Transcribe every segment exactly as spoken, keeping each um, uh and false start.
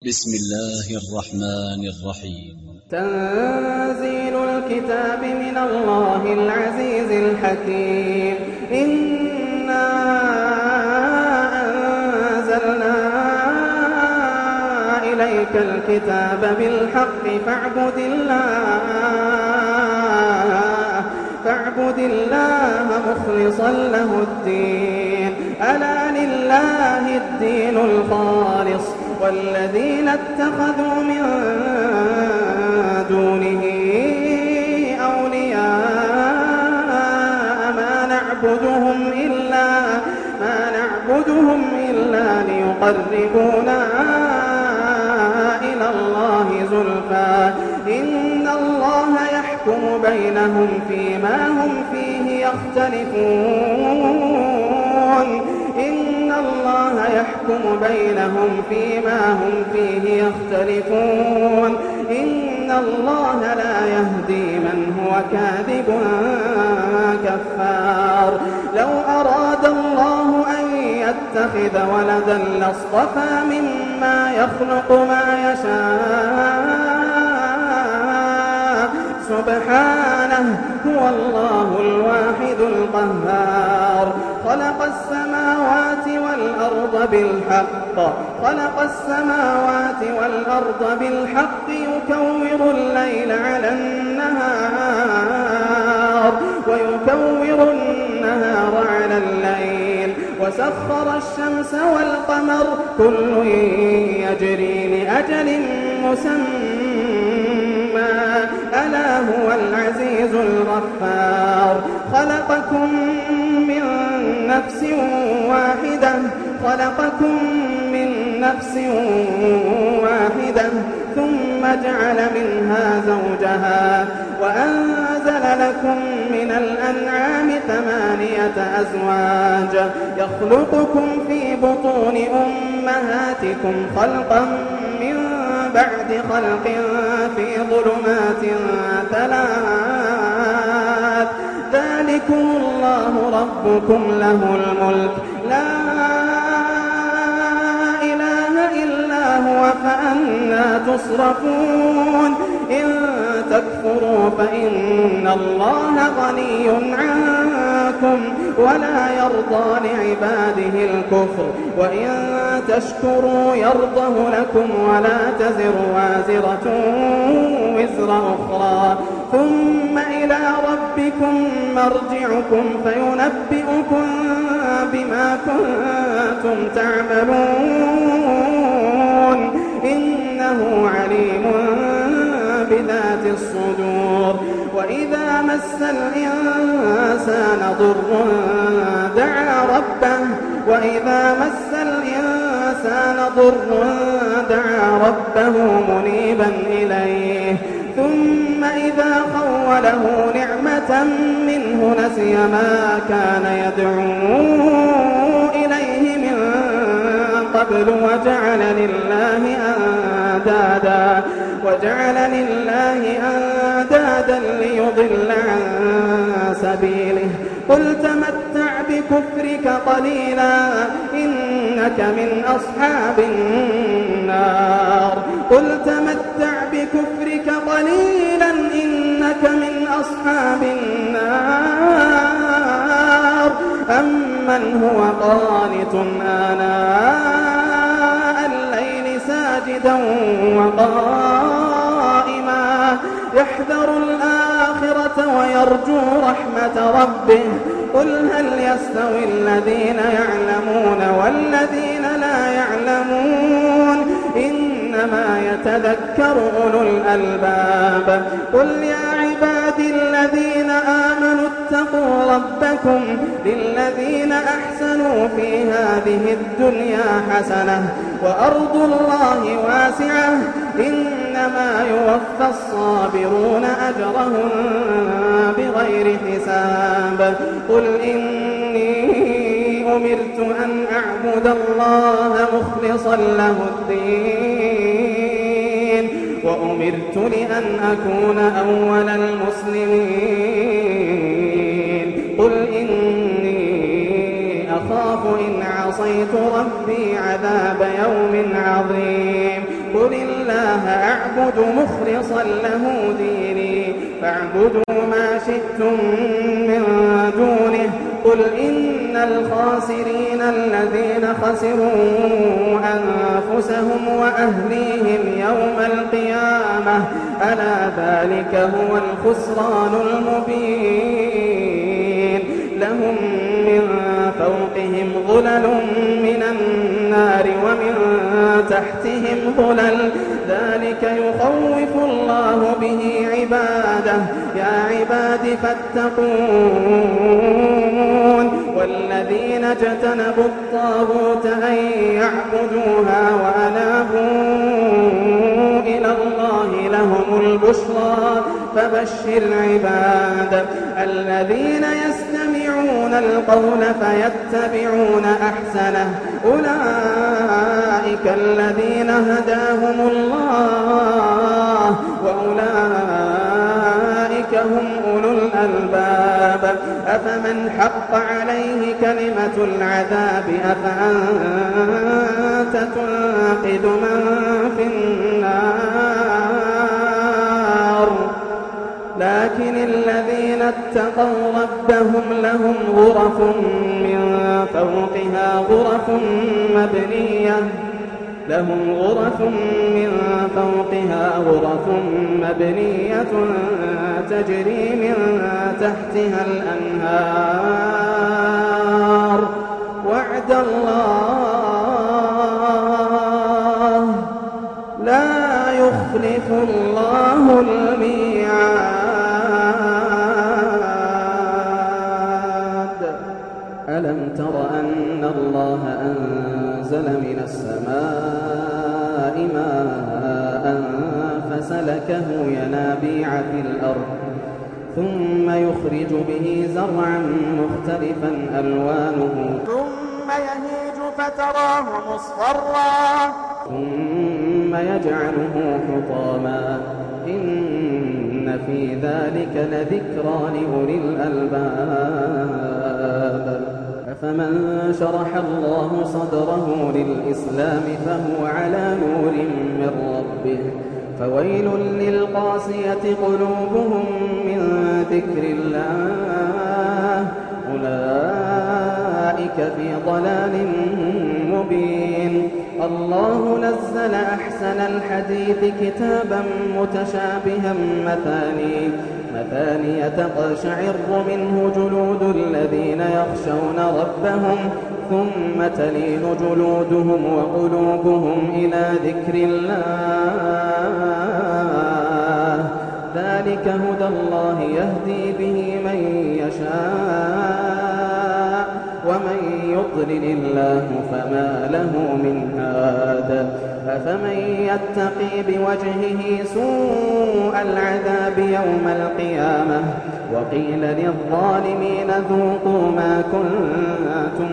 بسم الله الرحمن الرحيم. تنزيل الكتاب من الله العزيز الحكيم. إنا أنزلنا إليك الكتاب بالحق فاعبد الله فاعبد الله مخلصا له الدين. ألا لله الدين الخالص والذين اتخذوا من دونه أولياء ما نعبدهم إلا ما نعبدهم إلا ليقربونا إلى الله زلفى إن الله يحكم بينهم فيما هم فيه يختلفون إن الله يحكم بينهم فيما هم فيه يختلفون إن الله لا يهدي من هو كاذب كفار. لو أراد الله أن يتخذ ولدا لاصطفى مما يخلق ما يشاء سبحانه هو الله الواحد القهار. خلق السماوات والأرض بالحق خلق السماوات والأرض بالحق يكور الليل على النهار ويكور النهار على الليل وسخر الشمس والقمر كل يجري لأجل مسمى ألا هو العزيز الغفار. خلقكم من نفس واحدة خلقكم من نفس واحدة ثم جعل منها زوجها وأنزل لكم من الأنعام ثمانية أزواج يخلقكم في بطون أمهاتكم خلقا من بعد خلق في ظلمات ثلاث ذلكم الله ربكم له الملك لا إله إلا هو فأنى تصرفون. إن تكفروا فإن الله غني عنكم ولا يرضى لعباده الكفر وإن تشكروا يرضه لكم ولا تزر وازرة وزر أخرى ثم إلى ربكم مرجعكم فينبئكم بما كنتم تعملون إنه عليم بذات الصدور. وإذا مس الإنسان ضر دعا ربه وإذا مس الإنسان ضر دعا ربه منيبا إليه ثم إذا خوله نعمة منه نسي ما كان يدعو إليه من قبل وجعل لله أندادا وجعل لله أندادا ليضل عن سبيله. قل تمتع بكفرك قليلا إنك من أصحاب النار قل تمتع بكفرك قليلا إنك من أصحاب النار أمن هو قانت آناء الليل ساجدا وقائما يحذر الآخرة ويرجو رحمة ربه قل هل يستوي الذين يعلمون والذين لا يعلمون إنما يتذكر أولو الألباب. قل يا عبادي الذين آمنوا اتقوا ربكم للذين أحسنوا في هذه الدنيا حسنة وأرض الله واسعة إنما يوفى الصابرون أجرهم بغير حساب. قل إني أمرت أن أعبد الله مخلصا له الدين وأمرت لأن أكون أول المسلمين. قل إني أخاف إن عصيت ربي عذاب يوم عظيم قل الله أعبد مخلصا له ديني فاعبدوا ما شئتم من دونه قل إن الخاسرين الذين خسروا أنفسهم وأهليهم يوم القيامة ألا ذلك هو الخسران المبين لهم من فوقهم ظلل من النار ومن تحتهم ظلل ذلك يخوف الله به عباده يا عباد فاتقون والذين اجتنبوا الطاغوت أن يعبدوها وأنابوا إلى الله لهم البشرى فبشر عباد الذين يستمعون القول فيتبعون أحسنه أولئك الذين هداهم الله وأولئك هم أولو الألباب أفمن حق عليه كلمة العذاب أفأنت تنقذ من في النار لكن الذين اتقوا ربهم لهم غرف من فوقها غرف مبنية لهم غرف من فوقها غرف مبنية تجري من تحتها الأنهار وعد الله لا يخلف الله الميعاد ألم تر أن الله أنزل من السماء ماء فسلكه ينابيع في الأرض ثم يخرج به زرعا مختلفا ألوانه ثم يهيج فتراه مصفرا ثم يجعله حطاما إن في ذلك لذكرى لأولي الألباب أفمن شرح الله صدره للإسلام فهو على نور من ربه فويل للقاسية قلوبهم من ذكر الله أولئك في ضلال مبين الله نزل أحسن الحديث كتابا متشابها مثاني مثاني تقشعر منه جلود الذين يخشون ربهم ثم تلين جلودهم وقلوبهم إلى ذكر الله ذلك هدى الله يهدي به من يشاء ومن يضلل الله فما له من هاد أفمن يتقي بوجهه سوء العذاب يوم القيامة وقيل للظالمين ذوقوا ما كنتم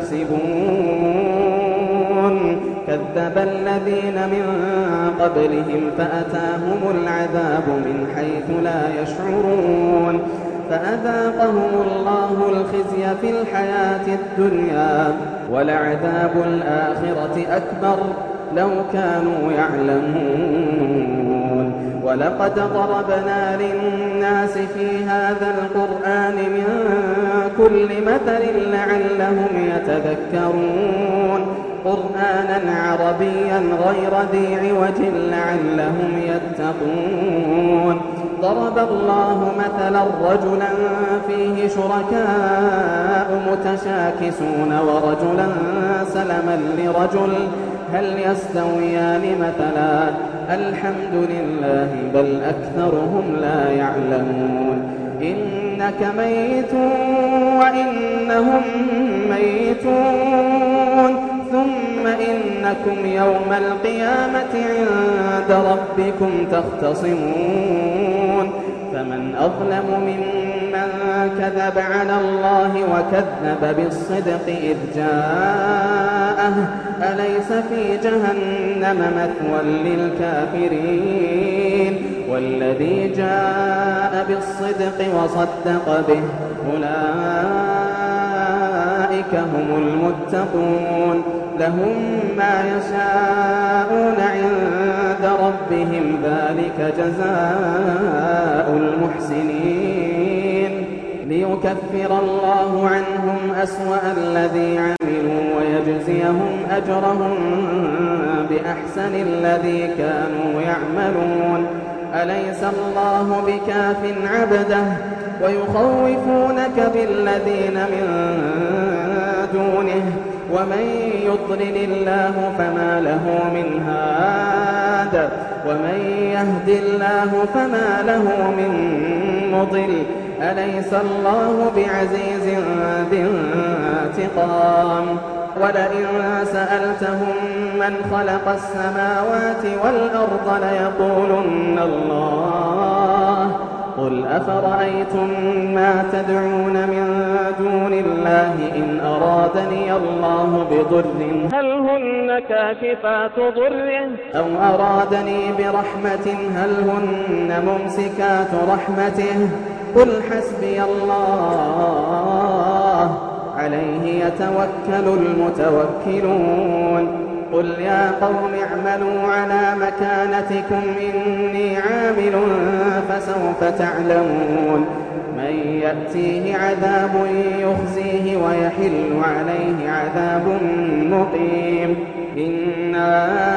تكسبون كذب الذين من قبلهم فأتاهم العذاب من حيث لا يشعرون فأذاقهم الله الخزي في الحياة الدنيا ولعذاب الآخرة أكبر لو كانوا يعلمون ولقد ضربنا للناس في هذا القرآن من كل مثل لعلهم يتذكرون قرآنا عربيا غير ذي عوج لعلهم يتقون ضرب الله مثلا رجلا فيه شركاء متشاكسون ورجلا سلما لرجل هل يستويان مثلا الحمد لله بل أكثرهم لا يعلمون إنك ميت وإنهم ميتون ثم إنكم يوم القيامة عند ربكم تختصمون فمن أظلم ممن كذب على الله وكذب بالصدق إذ جاءه أليس في جهنم مثوى للكافرين والذي جاء بالصدق وصدق به أولئك هم المتقون لهم ما يشاءون عند ربهم ذلك جزاء المحسنين ليكفر الله عنهم أسوأ الذي عملوا ويجزيهم أجرهم بأحسن الذي كانوا يعملون أليس الله بكاف عبده ويخوفونك بالذين من دونه ومن يضلل الله فما له من هاد ومن يهد الله فما له من مضل أليس الله بعزيز ذي انتقام ولئن سألتهم من خلق السماوات والأرض ليقولن الله قل أفرأيتم ما تدعون من دون الله إن أرادني الله بضر هل هن كاشفات ضره أو أرادني برحمة هل هن ممسكات رحمته قل حسبي الله عليه يتوكل المتوكلون قل يا قوم اعملوا على مكانتكم إني عامل فسوف تعلمون من يأتيه عذاب يخزيه ويحل عليه عذاب مقيم إنا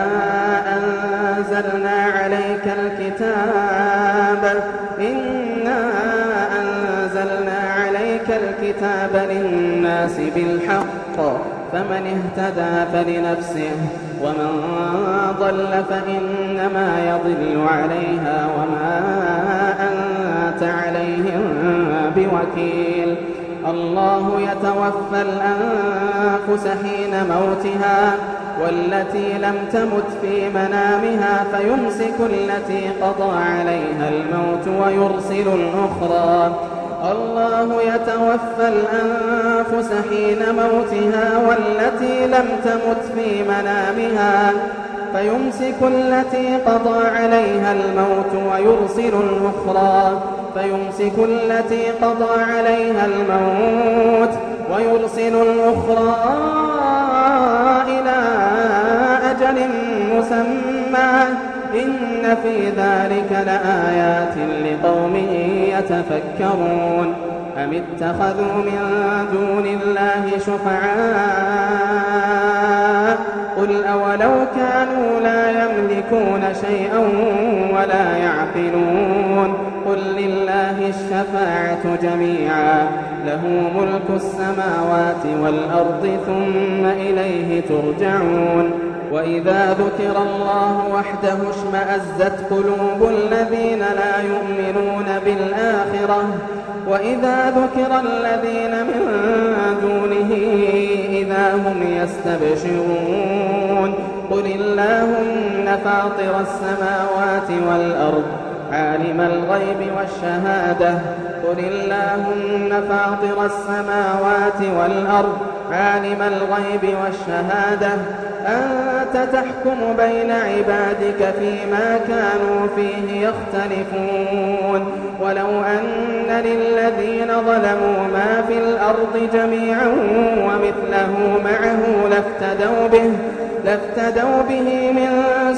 أنزلنا عليك الكتاب إنا أنزلنا عليك الكتاب للناس بالحق فمن اهتدى فلنفسه ومن ضل فإنما يضل عليها وما أنت عليهم بوكيل الله يتوفى الأنفس حين موتها والتي لم تمت في منامها فيمسك التي قضى عليها الموت ويرسل الأخرى الله يتوفى الأنفس حين موتها والتي لم تمت في منامها فيمسك التي قضى عليها الموت ويرسل الأخرى فيمسك التي قضى عليها الموت ويرسل الأخرى إلى أجل مسمى إن في ذلك لآيات لقوم يتفكرون أم اتخذوا من دون الله شفعاء قل أولو كانوا لا يملكون شيئا ولا يعقلون قل لله الشفاعة جميعا له ملك السماوات والأرض ثم إليه ترجعون وإذا ذكر الله وحده اشمأزت قلوب الذين لا يؤمنون بالآخرة وإذا ذكر الذين من دونه إذا هم يستبشرون قل اللهم فاطر السماوات والأرض عالم الغيب والشهادة قل اللهم فاطر السماوات والأرض عالم الغيب والشهادة أنت تحكم بين عبادك فيما كانوا فيه يختلفون ولو أن للذين ظلموا ما في الأرض جميعا ومثله معه لافتدوا به لافتدوا به من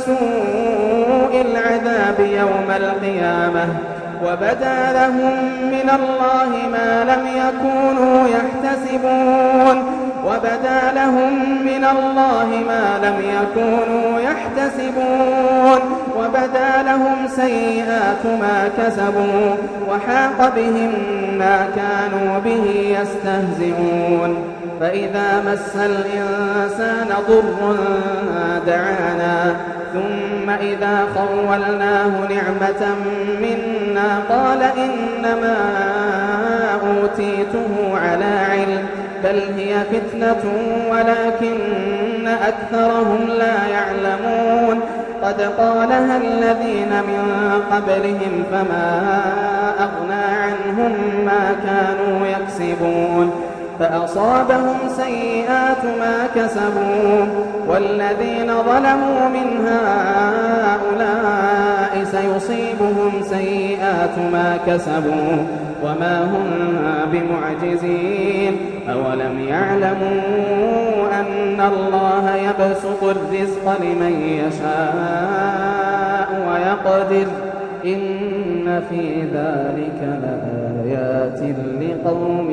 سوء العذاب يوم القيامة وبدا لهم من الله ما لم يكونوا يحتسبون وبدا لهم من الله ما لم يكونوا يحتسبون وبدا لهم سيئات ما كسبوا وحاق بهم ما كانوا به يستهزئون فإذا مس الإنسان ضر دعانا ثم إذا خولناه نعمة منا قال إنما أوتيته على علم بل هي فتنة ولكن أكثرهم لا يعلمون قد قالها الذين من قبلهم فما أغنى عنهم ما كانوا يكسبون فأصابهم سيئات ما كسبوا والذين ظلموا من هؤلاء سيصيبهم سيئات ما كسبوا وما هم بمعجزين أولم يعلموا أن الله يبسط الرزق لمن يشاء فقدر إن في ذلك لآيات لقوم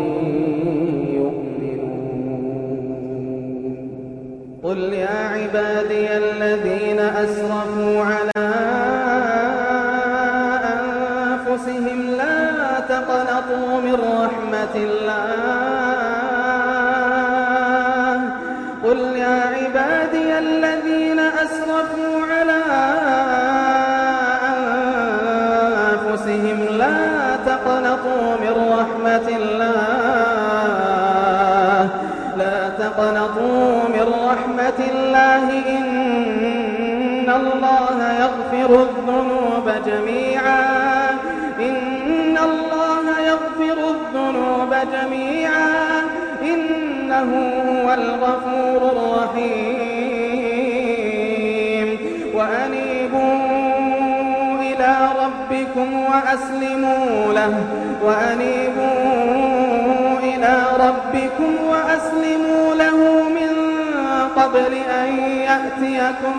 يؤمنون قل يا عبادي الذين أسرفوا على أنفسهم لا تقنطوا من رحمة الله قل يا عبادي الذين أسرفوا على أنفسهم لا تقنطوا من رحمة الله لا تقنطوا من رحمة الله إن الله يغفر الذنوب جميعا إن الله يغفر الذنوب جميعا إنه هو الغفور الرحيم وأنيبوا إلى ربكم وأسلموا له وأنيبوا إلى ربكم وأسلموا له من قبل أن يأتيكم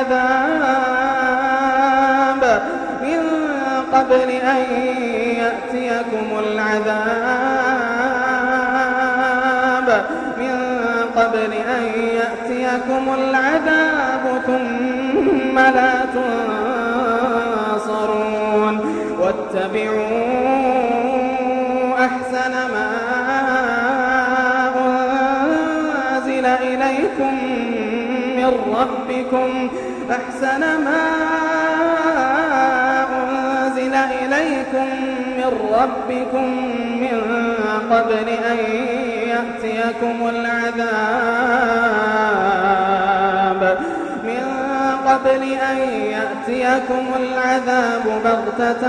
العذاب من قبل أن يأتيكم العذاب من قبل أن يأتيكم العذاب ثم لا تنصرون واتبعوا أحسن ما أنزل إليكم من ربكم أحسن ما أنزل إليكم من ربكم من قبل أن يأتيكم العذاب من قبل أن يأتيكم العذاب بغتة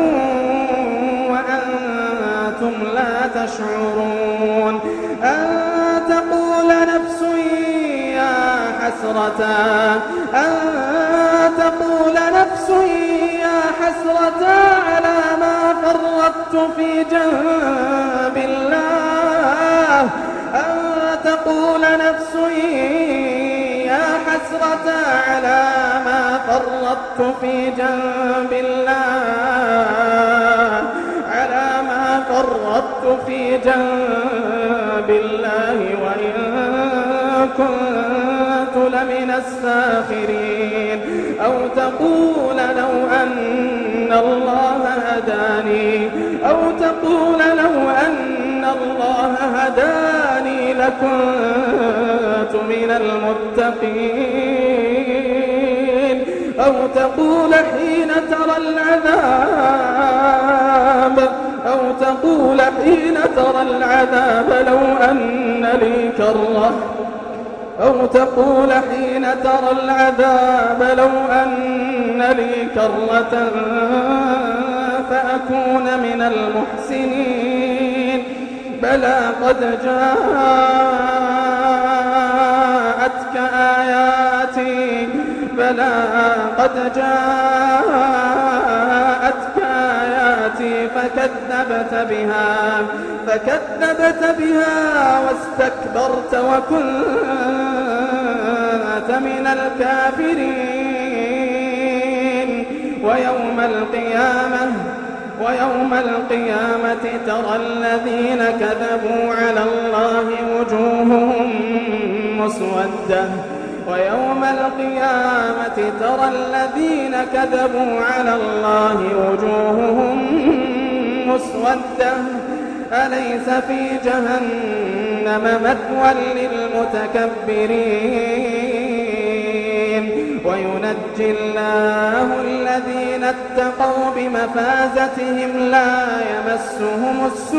وأنتم لا تشعرون أن تقول نفس يا حسرة أن تقول نفس يا حسرة على ما فرطت في جنب الله أن تقول نفس يا حسرة على ما فرطت في جنب الله على ما فرطت في جنب الله وإن كنت لمن الساخرين أو تقول لو أن الله هداني أو تقول لو أن الله هداني لكنت من المتقين أو تقول حين ترى العذاب أو تقول حين ترى العذاب لو أن لي كرة أو تقول حين ترى العذاب لو أن لي كرة فأكون من المحسنين بلى قد جاءتك آياتي بلى قد جاءتك آياتي فكذبت بها فكذبت بها واستكبرت وكنت من الكافرين ويوم القيامة ويوم القيامة ترى الذين كذبوا على الله وجوههم مسودة ويوم القيامة ترى الذين كذبوا على الله وجوههم مسودة أليس في جهنم مثوى للمتكبرين وينجي الله الذين اتقوا بمفازتهم لا يمسهم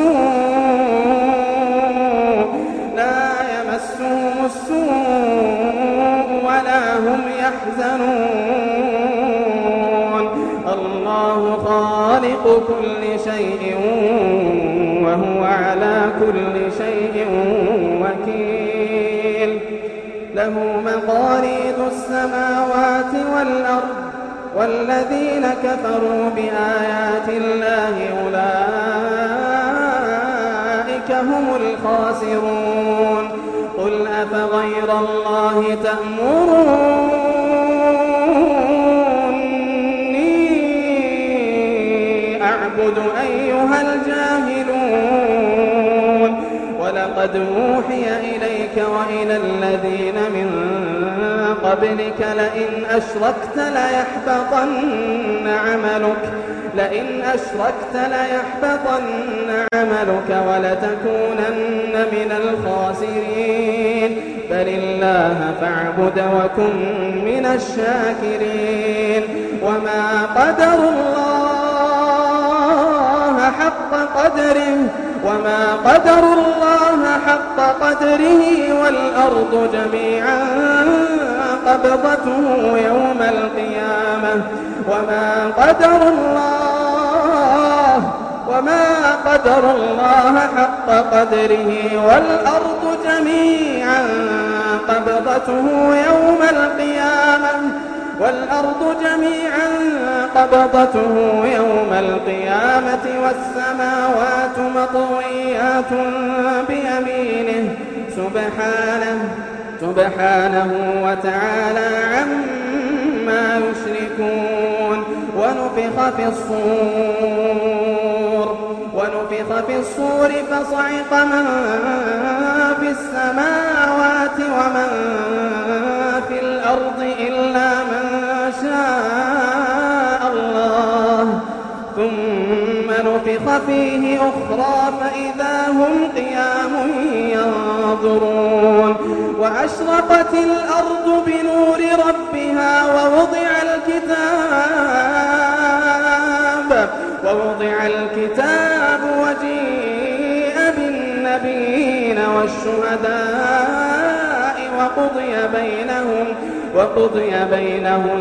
السوء لا يمسهم السوء ولا هم يحزنون الله خالق كل شيء وهو على كل شيء وكيل له مقاليد السماوات والأرض والذين كفروا بآيات الله أولئك هم الخاسرون قل أفغير الله تأمروني قد أوحي إليك وإلى الذين من قبلك لئن أشركت ليحبطن عملك لئن أشركت ليحبطن عملك ولتكونن من الخاسرين بل الله فاعبد وكن من الشاكرين وما قدر الله حق قدره وما قدر الله حق قدره والأرض جميعا قبضته يوم القيامة وما قدر الله وما قدر الله حق قدره والأرض جميعا قبضته يوم القيامة والأرض جميعا قبضته يوم القيامة والسماوات مطويات بيمينه سبحانه سبحانه وتعالى عما يشركون ونفخ في الصور ونفخ في الصور فصعق من في السماوات ومن في الأرض إلا من شاء الله ثم نفخ فيه أخرى فإذا هم قيام ينظرون وأشرقت الأرض بنور ربها ووضع الكتاب ووضع الكتاب وجيء بالنبيين والشهداء وقضي بينهم وقضي بينهم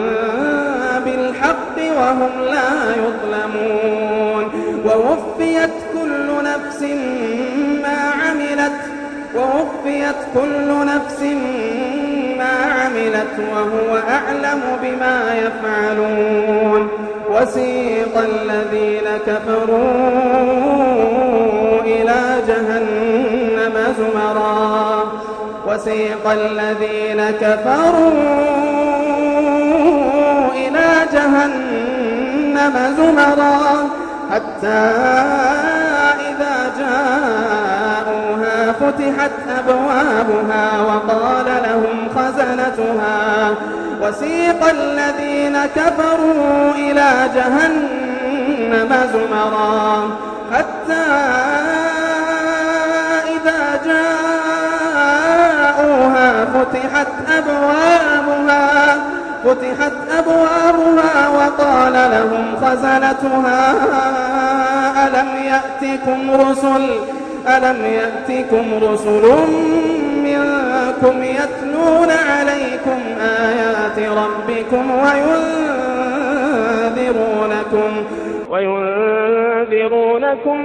بالحق وهم لا يظلمون ووفيت كل نفس ما عملت ووفيت كل نفس ما عملت وهو أعلم بما يفعلون وسيق الذين كفروا إلى جهنم زمرا وسيق الذين كفروا إلى جهنم زمرا حتى إذا جاءوها فتحت أبوابها وقال لهم خزنتها وسيق الذين كفروا إلى جهنم زمرا حتى إذا جاءوها فتحت أبوابها فتحت أبوابها وقال لهم خزنتها ألم يأتكم رسل ألم يأتكم رسل منكم يتلون عليكم آيات ربكم وينذرونكم وينذرونكم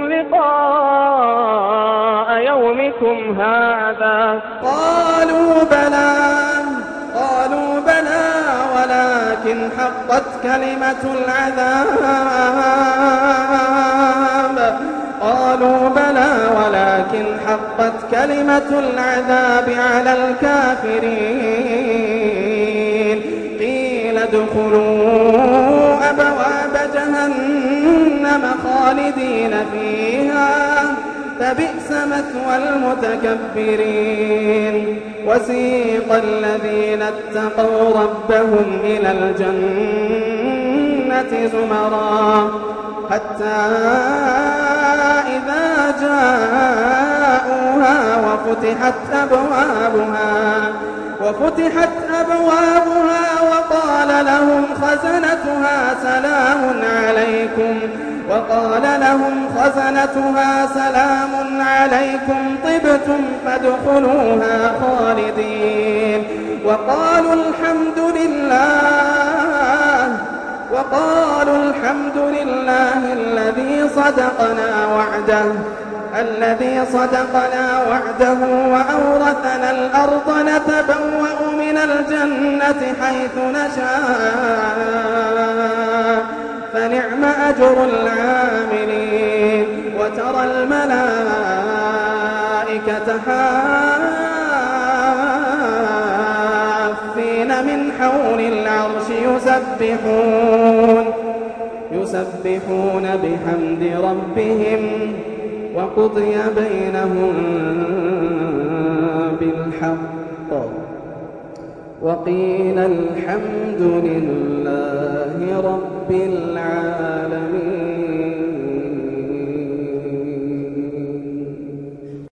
لقاء يومكم هذا قالوا بلى قالوا بلى ولكن حقت كلمة العذاب قالوا بلى ولكن حقت كلمة العذاب على الكافرين قيل ادخلوا أبواب جهنم خالدين فيها فبئس مثوى المتكبرين وسيق الذين اتقوا ربهم إلى الجنة زمرا حتى إذا جاءوها وفتحت أبوابها وفتحت أبوابها وقال لهم خزنتها سلام عليكم وقال لهم خزنتها سلام عليكم طبتم فادخلوها خالدين وقالوا الحمد لله وقالوا الحمد لله الذي صدقنا وعده الذي صدقنا وعده وأورثنا الأرض نتبوأ من الجنة حيث نشاء فنعم أجر العاملين وترى الملائكة حافين من حول العرش يسبحون يسبحون بحمد ربهم وقضي بينهم بالحق وقيل الحمد لله رب العالمين.